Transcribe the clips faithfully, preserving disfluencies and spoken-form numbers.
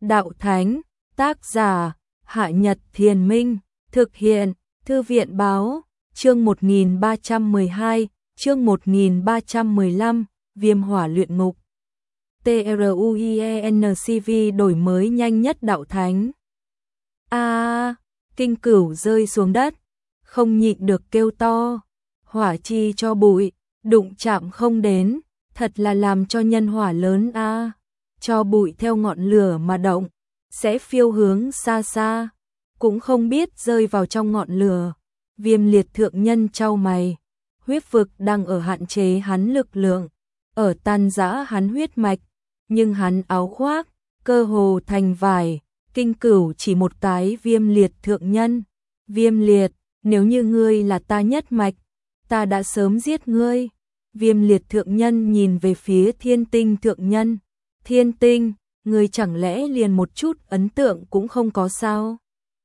Đạo Thánh, tác giả, Hạ Nhật Thiền Minh, thực hiện, Thư viện Báo, chương một nghìn ba trăm mười hai, chương một nghìn ba trăm mười lăm, Viêm Hỏa Luyện Ngục. TRUIENCV đổi mới nhanh nhất Đạo Thánh. A, à, Kinh Cửu rơi xuống đất, không nhịn được kêu to, hỏa chi cho bụi, đụng chạm không đến, thật là làm cho nhân hỏa lớn a. À. Cho bụi theo ngọn lửa mà động, sẽ phiêu hướng xa xa, cũng không biết rơi vào trong ngọn lửa. Viêm Liệt thượng nhân chau mày, huyết vực đang ở hạn chế hắn lực lượng, ở tan rã hắn huyết mạch, nhưng hắn áo khoác, cơ hồ thành vải. Kinh Cửu chỉ một cái Viêm Liệt thượng nhân. Viêm Liệt, nếu như ngươi là ta nhất mạch, ta đã sớm giết ngươi. Viêm Liệt thượng nhân nhìn về phía Thiên Tinh thượng nhân. Thiên Tinh, ngươi chẳng lẽ liền một chút ấn tượng cũng không có sao?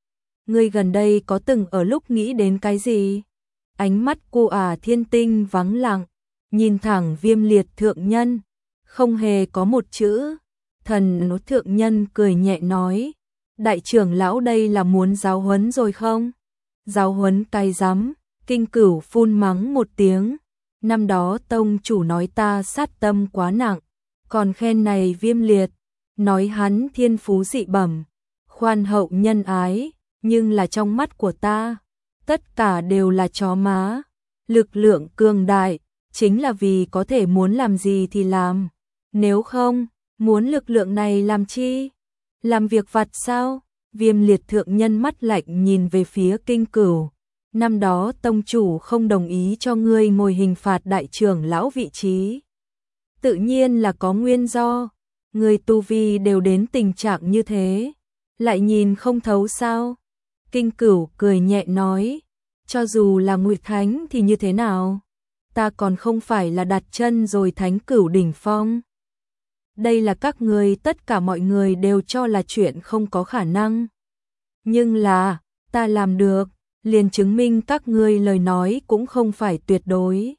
Ngươi gần đây có từng ở lúc nghĩ đến cái gì? Ánh mắt cô à Thiên Tinh vắng lặng, nhìn thẳng Viêm Liệt thượng nhân, không hề có một chữ. Thần nốt thượng nhân cười nhẹ nói, đại trưởng lão đây là muốn giáo huấn rồi không? Giáo huấn cái rắm. Kinh Cửu phun mắng một tiếng, năm đó tông chủ nói ta sát tâm quá nặng, còn khen này Viêm Liệt, nói hắn thiên phú dị bẩm, khoan hậu nhân ái, nhưng là trong mắt của ta, tất cả đều là chó má. Lực lượng cường đại, chính là vì có thể muốn làm gì thì làm, nếu không, muốn lực lượng này làm chi? Làm việc vặt sao? Viêm Liệt thượng nhân mắt lạnh nhìn về phía Kinh Cửu. Năm đó tông chủ không đồng ý cho ngươi ngồi hình phạt đại trưởng lão vị trí. Tự nhiên là có nguyên do, người tu vi đều đến tình trạng như thế, lại nhìn không thấu sao? Kinh Cửu cười nhẹ nói, cho dù là Nguyệt Thánh thì như thế nào? Ta còn không phải là đặt chân rồi Thánh Cửu đỉnh phong. Đây là các người tất cả mọi người đều cho là chuyện không có khả năng. Nhưng là, ta làm được, liền chứng minh các ngươi lời nói cũng không phải tuyệt đối.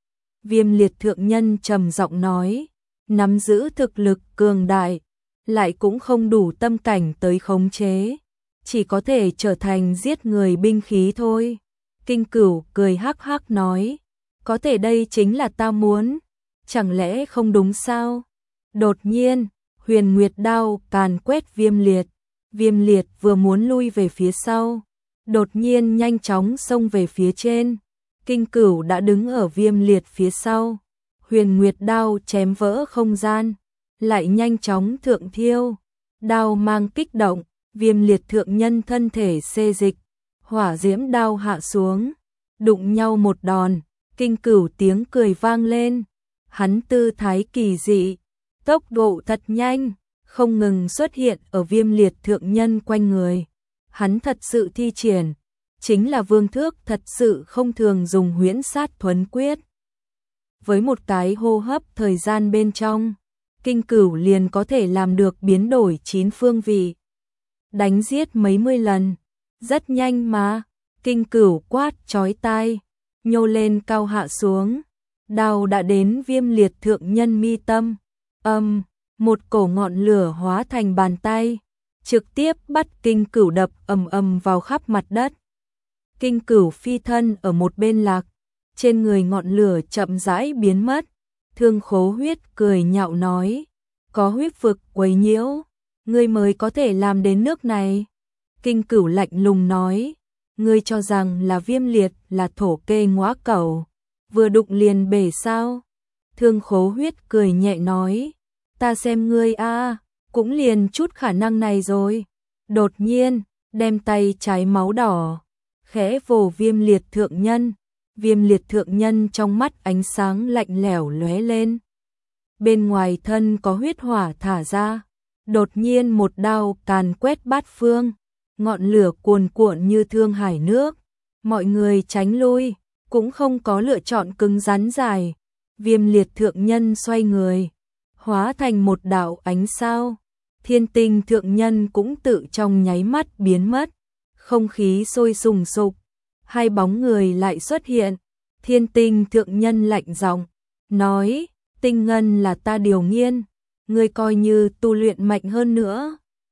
Viêm Liệt thượng nhân trầm giọng nói, nắm giữ thực lực cường đại, lại cũng không đủ tâm cảnh tới khống chế, chỉ có thể trở thành giết người binh khí thôi. Kinh Cửu cười hắc hắc nói, có thể đây chính là ta muốn, chẳng lẽ không đúng sao? Đột nhiên, Huyền Nguyệt đao càn quét Viêm Liệt, Viêm Liệt vừa muốn lui về phía sau, đột nhiên nhanh chóng xông về phía trên. Kinh Cửu đã đứng ở Viêm Liệt phía sau, Huyền Nguyệt đao chém vỡ không gian, lại nhanh chóng thượng thiêu, đao mang kích động, Viêm Liệt thượng nhân thân thể xê dịch, hỏa diễm đao hạ xuống, đụng nhau một đòn. Kinh Cửu tiếng cười vang lên, hắn tư thái kỳ dị, tốc độ thật nhanh, không ngừng xuất hiện ở Viêm Liệt thượng nhân quanh người. Hắn thật sự thi triển, chính là vương thước thật sự không thường dùng huyễn sát thuấn quyết. Với một cái hô hấp thời gian bên trong, Kinh Cửu liền có thể làm được biến đổi chín phương vị, đánh giết mấy mươi lần, rất nhanh mà. Kinh Cửu quát chói tai, nhô lên cao hạ xuống, đao đã đến Viêm Liệt thượng nhân mi tâm, âm, um, một cổ ngọn lửa hóa thành bàn tay, trực tiếp bắt Kinh Cửu đập ầm ầm vào khắp mặt đất. Kinh Cửu phi thân ở một bên lạc, trên người ngọn lửa chậm rãi biến mất. Thương Khố Huyết cười nhạo nói, có huyết vực quấy nhiễu, ngươi mới có thể làm đến nước này. Kinh Cửu lạnh lùng nói, ngươi cho rằng là Viêm Liệt là thổ kê ngõa cẩu, vừa đụng liền bể sao? Thương Khố Huyết cười nhẹ nói, ta xem ngươi a, à, cũng liền chút khả năng này rồi. Đột nhiên, đem tay trái máu đỏ, khẽ vồ Viêm Liệt thượng nhân. Viêm Liệt thượng nhân trong mắt ánh sáng lạnh lẽo lóe lên. Bên ngoài thân có huyết hỏa thả ra, đột nhiên một đao càn quét bát phương, ngọn lửa cuồn cuộn như thương hải nước. Mọi người tránh lui, cũng không có lựa chọn cứng rắn dài. Viêm Liệt thượng nhân xoay người, hóa thành một đạo ánh sao. Thiên Tinh thượng nhân cũng tự trong nháy mắt biến mất. Không khí sôi sùng sục, hai bóng người lại xuất hiện. Thiên Tinh thượng nhân lạnh giọng nói, Tinh Ngân là ta điều nghiên, ngươi coi như tu luyện mạnh hơn nữa,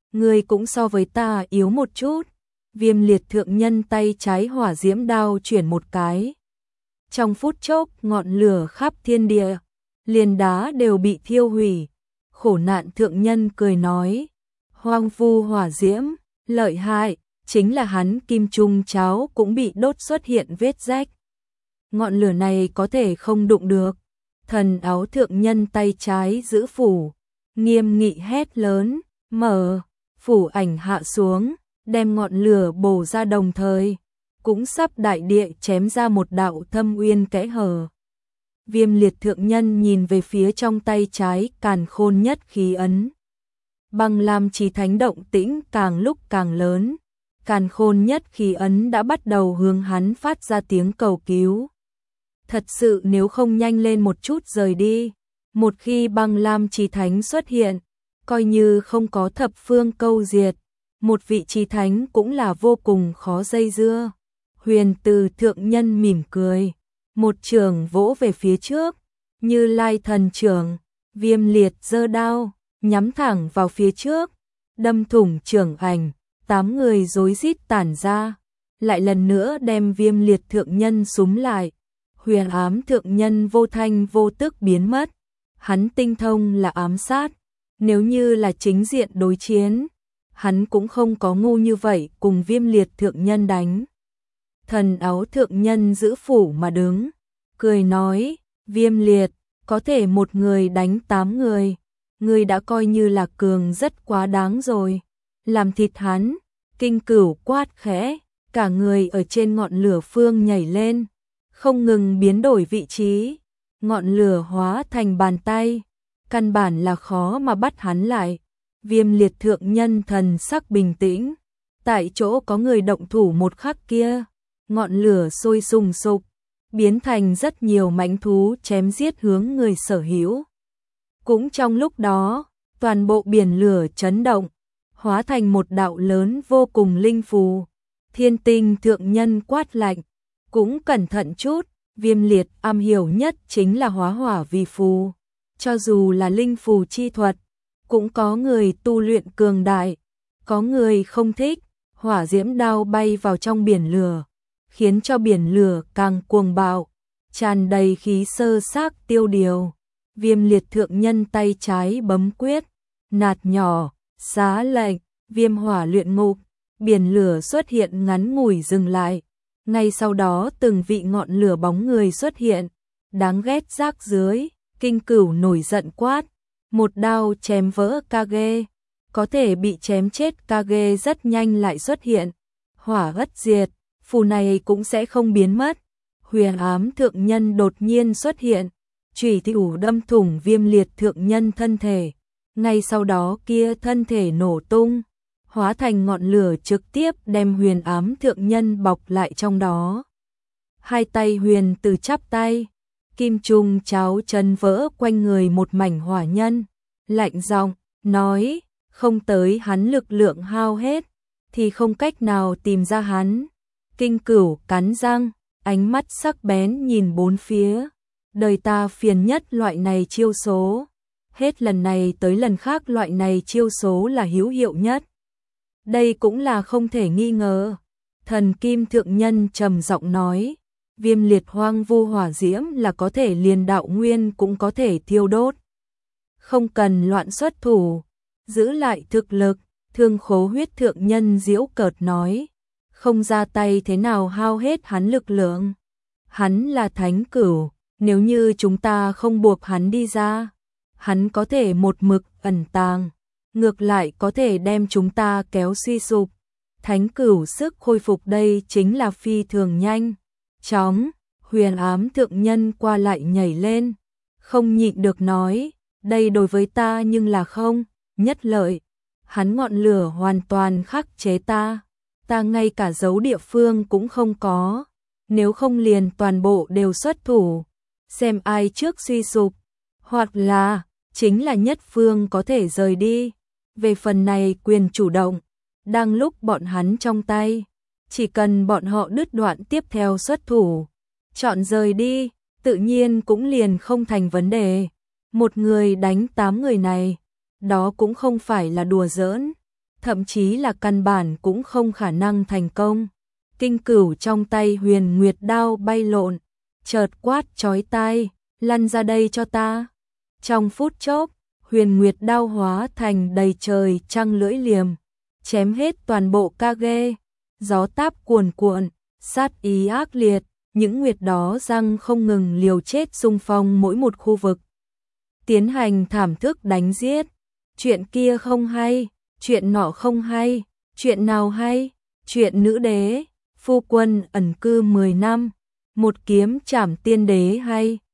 Ngươi cũng so với ta yếu một chút. Viêm liệt thượng nhân tay trái hỏa diễm đao chuyển một cái. Trong phút chốc ngọn lửa khắp thiên địa, liền đá đều bị thiêu hủy. Khổ nạn thượng nhân cười nói, hoang vu hỏa diễm, lợi hại, chính là hắn kim trung cháo cũng bị đốt xuất hiện vết rách. Ngọn lửa này có thể không đụng được. Thần áo thượng nhân tay trái giữ phủ, nghiêm nghị hét lớn, mở, phủ ảnh hạ xuống, đem ngọn lửa bổ ra đồng thời, cũng sắp đại địa chém ra một đạo thâm uyên kẽ hở. Viêm liệt thượng nhân nhìn về phía trong tay trái càn khôn nhất khí ấn. Băng lam chí thánh động tĩnh càng lúc càng lớn, càn khôn nhất khí ấn đã bắt đầu hướng hắn phát ra tiếng cầu cứu. Thật sự nếu không nhanh lên một chút rời đi, một khi băng lam chí thánh xuất hiện, coi như không có thập phương câu diệt, một vị chí thánh cũng là vô cùng khó dây dưa. Huyền từ thượng nhân mỉm cười, một trường vỗ về phía trước, Như Lai thần trưởng, viêm liệt giơ đao, nhắm thẳng vào phía trước, đâm thủng trưởng ảnh, tám người rối rít tản ra, lại lần nữa đem viêm liệt thượng nhân súm lại. Huyền ám thượng nhân vô thanh vô tức biến mất, hắn tinh thông là ám sát, nếu như là chính diện đối chiến, hắn cũng không có ngu như vậy cùng viêm liệt thượng nhân đánh. Thần áo thượng nhân giữ phủ mà đứng, cười nói, viêm liệt, có thể một người đánh tám người, người đã coi như là cường rất quá đáng rồi. Làm thịt hắn, kinh cửu quát khẽ, cả người ở trên ngọn lửa phương nhảy lên, không ngừng biến đổi vị trí, ngọn lửa hóa thành bàn tay, căn bản là khó mà bắt hắn lại. Viêm liệt thượng nhân thần sắc bình tĩnh, tại chỗ có người động thủ một khắc kia, ngọn lửa sôi sùng sục, biến thành rất nhiều mãnh thú chém giết hướng người sở hữu. Cũng trong lúc đó, toàn bộ biển lửa chấn động, hóa thành một đạo lớn vô cùng linh phù. Thiên tinh thượng nhân quát lạnh, cũng cẩn thận chút, viêm liệt am hiểu nhất chính là hóa hỏa vi phù. Cho dù là linh phù chi thuật, cũng có người tu luyện cường đại, có người không thích. Hỏa diễm đao bay vào trong biển lửa, khiến cho biển lửa càng cuồng bạo, tràn đầy khí sơ xác tiêu điều. Viêm liệt thượng nhân tay trái bấm quyết, nạt nhỏ, xá lệnh, viêm hỏa luyện ngục, biển lửa xuất hiện ngắn ngủi dừng lại. Ngay sau đó từng vị ngọn lửa bóng người xuất hiện, đáng ghét rác dưới, kinh cửu nổi giận quát, một đao chém vỡ Kage, có thể bị chém chết Kage rất nhanh lại xuất hiện, hỏa ất diệt, phù này cũng sẽ không biến mất. Huyền ám thượng nhân đột nhiên xuất hiện, chủy thủ đâm thủng viêm liệt thượng nhân thân thể, ngay sau đó kia thân thể nổ tung, hóa thành ngọn lửa trực tiếp đem huyền ám thượng nhân bọc lại trong đó. Hai tay huyền từ chắp tay, kim trung cháo chân vỡ quanh người một mảnh hỏa nhân, lạnh giọng nói, không tới hắn lực lượng hao hết, thì không cách nào tìm ra hắn. Kinh cửu cắn răng, ánh mắt sắc bén nhìn bốn phía, đời ta phiền nhất loại này chiêu số, hết lần này tới lần khác loại này chiêu số là hữu hiệu nhất. Đây cũng là không thể nghi ngờ. Thần kim thượng nhân trầm giọng nói, viêm liệt hoang vu hỏa diễm là có thể liền đạo nguyên cũng có thể thiêu đốt. Không cần loạn xuất thủ, giữ lại thực lực. Thương khố huyết thượng nhân giễu cợt nói, không ra tay thế nào hao hết hắn lực lượng. Hắn là thánh cửu, nếu như chúng ta không buộc hắn đi ra, hắn có thể một mực ẩn tàng, ngược lại có thể đem chúng ta kéo suy sụp. Thánh cửu sức khôi phục đây chính là phi thường nhanh, chóng. Huyền ám thượng nhân qua lại nhảy lên, không nhịn được nói, đây đối với ta nhưng là không nhất lợi. Hắn ngọn lửa hoàn toàn khắc chế ta, ta ngay cả dấu địa phương cũng không có, nếu không liền toàn bộ đều xuất thủ, xem ai trước suy sụp, hoặc là chính là nhất phương có thể rời đi. Về phần này quyền chủ động, đang lúc bọn hắn trong tay, chỉ cần bọn họ đứt đoạn tiếp theo xuất thủ, chọn rời đi, tự nhiên cũng liền không thành vấn đề. Một người đánh tám người này, đó cũng không phải là đùa giỡn. thậm chí là căn bản cũng không khả năng thành công. Kinh Cửu trong tay Huyền Nguyệt đao bay lộn, chợt quát chói tai, lăn ra đây cho ta. Trong phút chốc, Huyền Nguyệt đao hóa thành đầy trời trăng lưỡi liềm, chém hết toàn bộ Kage. Gió táp cuồn cuộn, sát ý ác liệt, những nguyệt đó răng không ngừng liều chết xung phong mỗi một khu vực, tiến hành thảm thức đánh giết. Chuyện kia không hay, chuyện nọ không hay, chuyện nào hay? Chuyện nữ đế, phu quân ẩn cư mười năm, một kiếm trảm tiên đế hay?